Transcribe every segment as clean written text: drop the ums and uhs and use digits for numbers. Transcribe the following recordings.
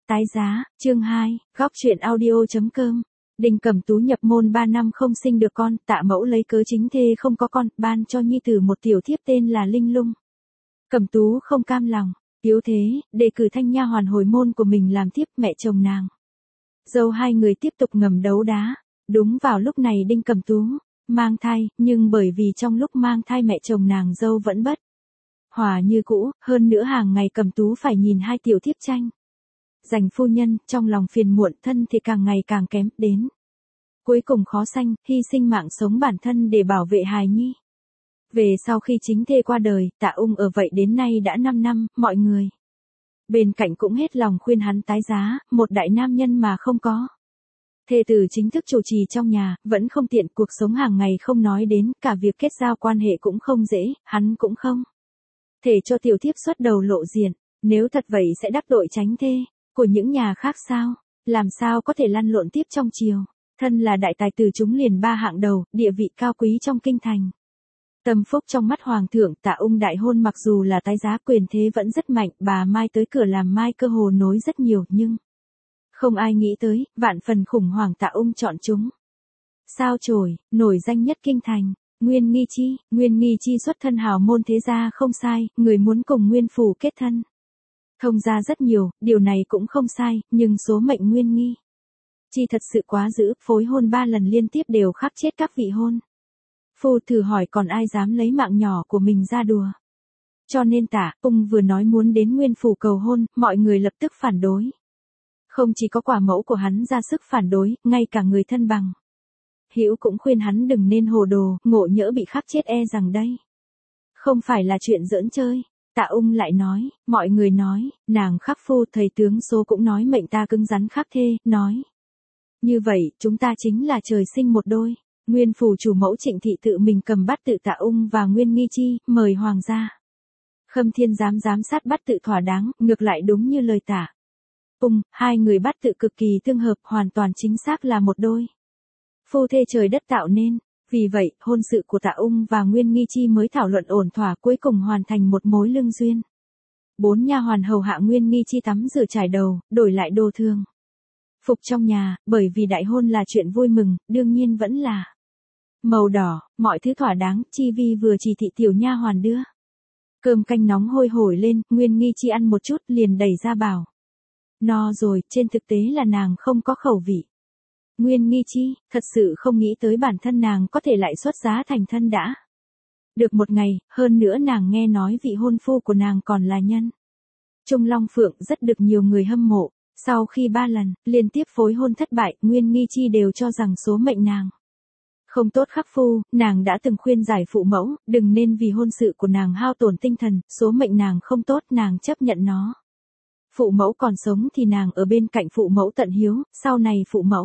Tái giá, chương 2, góc truyện audio.com. Đinh Cẩm Tú nhập môn 3 năm không sinh được con, Tạ Mẫu lấy cớ chính thê không có con, ban cho nhi tử một tiểu thiếp tên là Linh Lung. Cẩm Tú không cam lòng, yếu thế, đề cử thanh nha hoàn hồi môn của mình làm thiếp mẹ chồng nàng. Dâu hai người tiếp tục ngầm đấu đá, đúng vào lúc này Đinh Cẩm Tú mang thai, nhưng bởi vì trong lúc mang thai mẹ chồng nàng dâu vẫn bất hòa như cũ, hơn nữa hàng ngày Cẩm Tú phải nhìn hai tiểu thiếp tranh giành phu nhân, trong lòng phiền muộn, thân thì càng ngày càng kém, đến cuối cùng khó sanh, hy sinh mạng sống bản thân để bảo vệ hài nhi. Về sau khi chính thê qua đời, Tạ Ung ở vậy đến nay đã 5 năm, mọi người bên cạnh cũng hết lòng khuyên hắn tái giá, một đại nam nhân mà không có thê tử chính thức chủ trì trong nhà, vẫn không tiện, cuộc sống hàng ngày không nói đến, cả việc kết giao quan hệ cũng không dễ, hắn cũng không thể cho tiểu thiếp xuất đầu lộ diện, nếu thật vậy sẽ đắc tội tránh thê của những nhà khác sao, làm sao có thể lăn lộn tiếp trong triều, thân là đại tài tử chúng liền 3 hạng đầu, địa vị cao quý trong kinh thành. Tâm phúc trong mắt hoàng thượng, Tạ Ung đại hôn mặc dù là tái giá quyền thế vẫn rất mạnh, bà Mai tới cửa làm Mai cơ hồ nối rất nhiều nhưng không ai nghĩ tới, vạn phần khủng hoảng Tạ Ung chọn chúng. Sao chổi, nổi danh nhất kinh thành, Nguyên Nghi Chi xuất thân hào môn thế gia không sai, người muốn cùng Nguyên Phủ kết thân. Thông ra rất nhiều, điều này cũng không sai, nhưng số mệnh Nguyên Nghi Chi thật sự quá dữ, phối hôn 3 lần liên tiếp đều khắc chết các vị hôn phu, thử hỏi còn ai dám lấy mạng nhỏ của mình ra đùa. Cho nên Tạ Ung vừa nói muốn đến Nguyên Phủ cầu hôn, mọi người lập tức phản đối. Không chỉ có quả mẫu của hắn ra sức phản đối, ngay cả người thân bằng hữu cũng khuyên hắn đừng nên hồ đồ, ngộ nhỡ bị khắc chết e rằng đây không phải là chuyện giỡn chơi. Tạ Ung lại nói, mọi người nói, nàng khắc phu, thầy tướng số cũng nói mệnh ta cứng rắn khắc thê, nói như vậy, chúng ta chính là trời sinh một đôi. Nguyên Phủ chủ mẫu Trịnh Thị tự mình cầm bát tự Tạ Ung và Nguyên Nghi Chi, mời hoàng gia Khâm Thiên giám sát bát tự thỏa đáng, ngược lại đúng như lời Tạ Ung, hai người bát tự cực kỳ tương hợp, hoàn toàn chính xác là một đôi phu thê trời đất tạo nên. Vì vậy, hôn sự của Tạ Ung và Nguyên Nghi Chi mới thảo luận ổn thỏa, cuối cùng hoàn thành một mối lương duyên. 4 nha hoàn hầu hạ Nguyên Nghi Chi tắm rửa trải đầu, đổi lại đồ thường phục trong nhà, bởi vì đại hôn là chuyện vui mừng, đương nhiên vẫn là màu đỏ, mọi thứ thỏa đáng, Chi Vi vừa chỉ thị tiểu nha hoàn đưa cơm canh nóng hôi hổi lên, Nguyên Nghi Chi ăn một chút liền đẩy ra bảo no rồi, trên thực tế là nàng không có khẩu vị. Nguyên Nghi Chi thật sự không nghĩ tới bản thân nàng có thể lại xuất giá thành thân đã được một ngày, hơn nữa nàng nghe nói vị hôn phu của nàng còn là nhân Trung Long Phượng, rất được nhiều người hâm mộ. Sau khi 3 lần liên tiếp phối hôn thất bại, Nguyên Nghi Chi đều cho rằng số mệnh nàng không tốt khắc phu, nàng đã từng khuyên giải phụ mẫu, đừng nên vì hôn sự của nàng hao tổn tinh thần, số mệnh nàng không tốt, nàng chấp nhận nó. Phụ mẫu còn sống thì nàng ở bên cạnh phụ mẫu tận hiếu, sau này phụ mẫu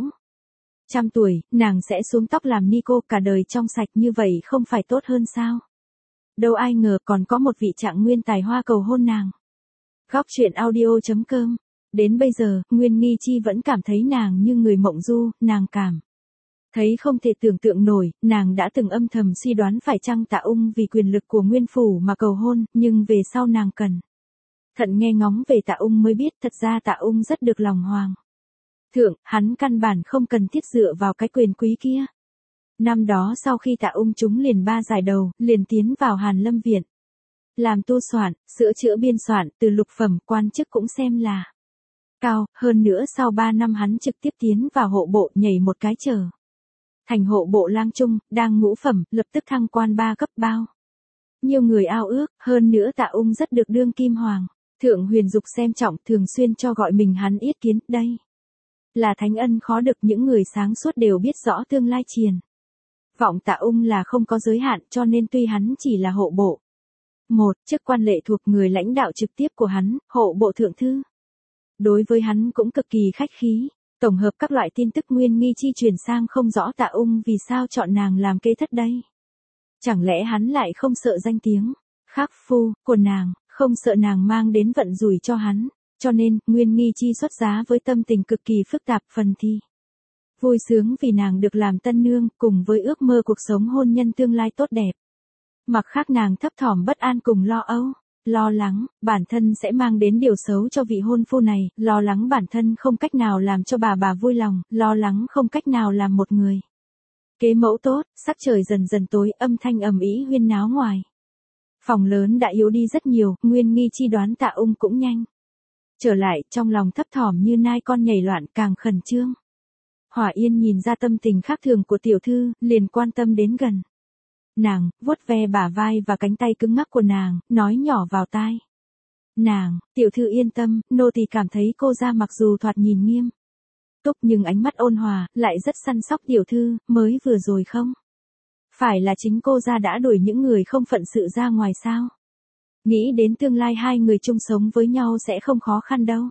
100 tuổi, nàng sẽ xuống tóc làm ni cô, cả đời trong sạch, như vậy không phải tốt hơn sao? Đâu ai ngờ còn có một vị trạng nguyên tài hoa cầu hôn nàng. Góc truyện audio.com. Đến bây giờ, Nguyên Nghi Chi vẫn cảm thấy nàng như người mộng du, nàng cảm thấy không thể tưởng tượng nổi, nàng đã từng âm thầm suy đoán phải chăng Tạ Ung vì quyền lực của Nguyên Phủ mà cầu hôn, nhưng về sau nàng cẩn thận nghe ngóng về Tạ Ung mới biết thật ra Tạ Ung rất được lòng hoàng thượng, hắn căn bản không cần thiết dựa vào cái quyền quý kia. Năm đó sau khi Tạ Ung trúng liền 3 giải đầu, liền tiến vào Hàn Lâm Viện làm tu soạn, sửa chữa biên soạn, từ lục phẩm, quan chức cũng xem là cao, hơn nữa sau 3 năm hắn trực tiếp tiến vào hộ bộ, nhảy một cái trở thành hộ bộ lang trung, đang ngũ phẩm, lập tức thăng quan 3 cấp, bao nhiều người ao ước, hơn nữa Tạ Ung rất được đương kim hoàng thượng huyền dục xem trọng, thường xuyên cho gọi mình hắn yết kiến, đây là thánh ân khó được, những người sáng suốt đều biết rõ tương lai triển vọng Tạ Ung là không có giới hạn, cho nên tuy hắn chỉ là hộ bộ chức quan lệ thuộc người lãnh đạo trực tiếp của hắn, hộ bộ thượng thư đối với hắn cũng cực kỳ khách khí. Tổng hợp các loại tin tức, Nguyên Nghi Chi truyền sang không rõ Tạ Ung vì sao chọn nàng làm kế thất đây. Chẳng lẽ hắn lại không sợ danh tiếng khắc phu của nàng, không sợ nàng mang đến vận rủi cho hắn, cho nên Nguyên Nghi Chi xuất giá với tâm tình cực kỳ phức tạp, phần thì vui sướng vì nàng được làm tân nương, cùng với ước mơ cuộc sống hôn nhân tương lai tốt đẹp. Mặc khác nàng thấp thỏm bất an cùng lo âu. lo lắng, bản thân sẽ mang đến điều xấu cho vị hôn phu này, lo lắng bản thân không cách nào làm cho bà vui lòng, lo lắng không cách nào làm một người kế mẫu tốt, sắc trời dần dần tối, âm thanh ầm ĩ huyên náo ngoài. Phòng lớn đã yếu đi rất nhiều, Nguyên Nghi Chi đoán Tạ Ung cũng nhanh trở lại, trong lòng thấp thỏm như nai con nhảy loạn, càng khẩn trương. Hỏa Yên nhìn ra tâm tình khác thường của tiểu thư, liền quan tâm đến gần nàng, vuốt ve bả vai và cánh tay cứng ngắc của nàng, nói nhỏ vào tai nàng, tiểu thư yên tâm, nô tỳ cảm thấy cô ra mặc dù thoạt nhìn nghiêm túc nhưng ánh mắt ôn hòa, lại rất săn sóc. Tiểu thư, mới vừa rồi không phải là chính cô ra đã đuổi những người không phận sự ra ngoài sao? Nghĩ đến tương lai hai người chung sống với nhau sẽ không khó khăn đâu.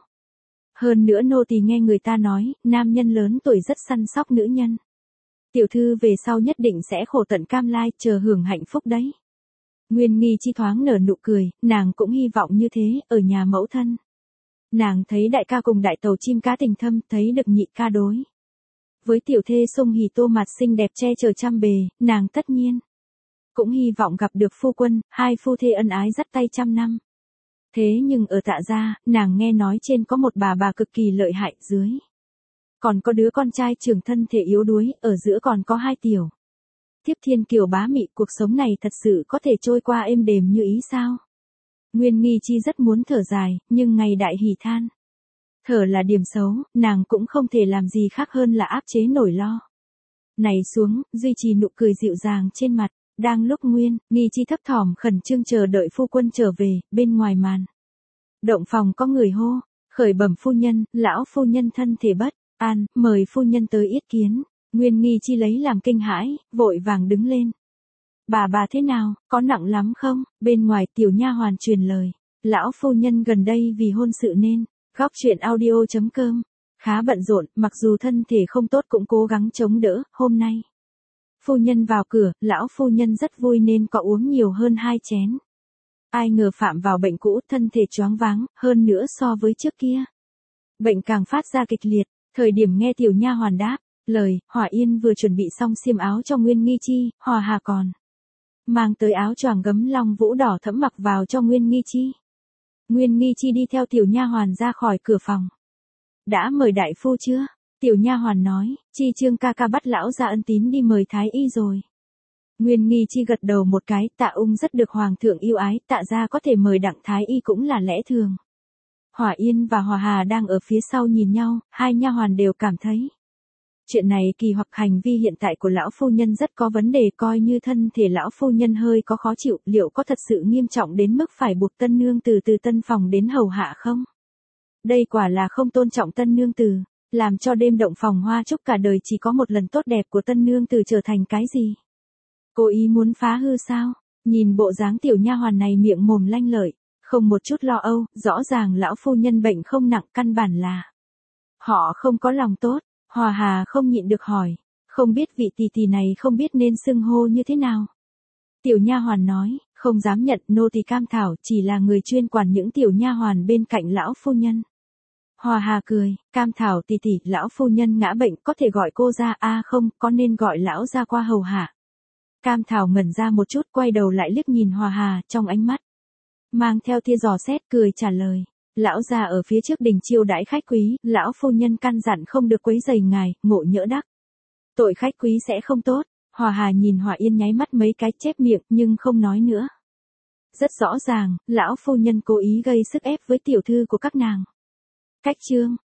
Hơn nữa nô tỳ nghe người ta nói, nam nhân lớn tuổi rất săn sóc nữ nhân. Tiểu thư về sau nhất định sẽ khổ tận cam lai, chờ hưởng hạnh phúc đấy. Nguyên Nghi Chi thoáng nở nụ cười, nàng cũng hy vọng như thế, ở nhà mẫu thân. Nàng thấy đại ca cùng đại tàu chim cá tình thâm, thấy được nhị ca đối với tiểu thê Sung Hỉ Tô mặt xinh đẹp che chở trăm bề, nàng tất nhiên cũng hy vọng gặp được phu quân, hai phu thê ân ái dắt tay trăm năm. Thế nhưng ở Tạ gia, nàng nghe nói trên có một bà cực kỳ lợi hại, dưới còn có đứa con trai trưởng thân thể yếu đuối, ở giữa còn có hai tiểu thiếp thiên kiều bá mị, cuộc sống này thật sự có thể trôi qua êm đềm như ý sao? Nguyên Nghi Chi rất muốn thở dài, nhưng ngày đại hỷ than thở là điểm xấu, nàng cũng không thể làm gì khác hơn là áp chế nỗi lo này xuống, duy trì nụ cười dịu dàng trên mặt. Đang lúc Nguyên Nghi Chi thấp thỏm khẩn trương chờ đợi phu quân trở về, bên ngoài màn động phòng có người hô, khởi bẩm phu nhân, lão phu nhân thân thể bất an, mời phu nhân tới yết kiến. Nguyên Nghi Chi lấy làm kinh hãi, vội vàng đứng lên. Bà thế nào, có nặng lắm không? Bên ngoài tiểu nha hoàn truyền lời, lão phu nhân gần đây vì hôn sự nên góc truyện audio.com khá bận rộn, mặc dù thân thể không tốt cũng cố gắng chống đỡ. Hôm nay phu nhân vào cửa, lão phu nhân rất vui nên có uống nhiều hơn 2 chén. Ai ngờ phạm vào bệnh cũ, thân thể choáng váng, hơn nữa so với trước kia bệnh càng phát ra kịch liệt. Thời điểm nghe tiểu nha hoàn đáp lời, Hỏa Yên vừa chuẩn bị xong xiêm áo cho Nguyên Nghi Chi, Hòa Hà còn mang tới áo choàng gấm long vũ đỏ thẫm mặc vào cho Nguyên Nghi Chi. Nguyên Nghi Chi đi theo tiểu nha hoàn ra khỏi cửa phòng. Đã mời đại phu chưa? Tiểu nha hoàn nói, Chi Trương ca ca bắt lão gia ân tín đi mời thái y rồi. Nguyên Nghi Chi gật đầu một cái, Tạ Ung rất được hoàng thượng yêu ái, Tạ gia có thể mời đặng thái y cũng là lẽ thường. Hỏa Yên và Hòa Hà đang ở phía sau nhìn nhau, hai nha hoàn đều cảm thấy chuyện này kỳ hoặc hành vi hiện tại của lão phu nhân rất có vấn đề, coi như thân thể lão phu nhân hơi có khó chịu, liệu có thật sự nghiêm trọng đến mức phải buộc tân nương từ tân phòng đến hầu hạ không? Đây quả là không tôn trọng tân nương tử, làm cho đêm động phòng hoa chúc cả đời chỉ có một lần tốt đẹp của tân nương tử trở thành cái gì? Cố ý muốn phá hư sao? Nhìn bộ dáng tiểu nha hoàn này miệng mồm lanh lợi, không một chút lo âu, rõ ràng lão phu nhân bệnh không nặng, căn bản là họ không có lòng tốt. Hòa Hà không nhịn được hỏi, không biết vị tỷ tỷ này không biết nên xưng hô như thế nào. Tiểu nha hoàn nói, không dám nhận, nô tỳ Cam Thảo chỉ là người chuyên quản những tiểu nha hoàn bên cạnh lão phu nhân. Hòa Hà cười, Cam Thảo tỷ tỷ, lão phu nhân ngã bệnh có thể gọi cô ra, không, có nên gọi lão ra qua hầu hạ. Cam Thảo ngẩn ra một chút, quay đầu lại liếc nhìn Hòa Hà, trong ánh mắt mang theo tia dò xét, cười trả lời. Lão già ở phía trước đình chiêu đãi khách quý, lão phu nhân căn dặn không được quấy rầy ngài, ngộ nhỡ đắc tội khách quý sẽ không tốt. Hòa Hà nhìn Hỏa Yên nháy mắt mấy cái, chép miệng nhưng không nói nữa. Rất rõ ràng, lão phu nhân cố ý gây sức ép với tiểu thư của các nàng. Cách chương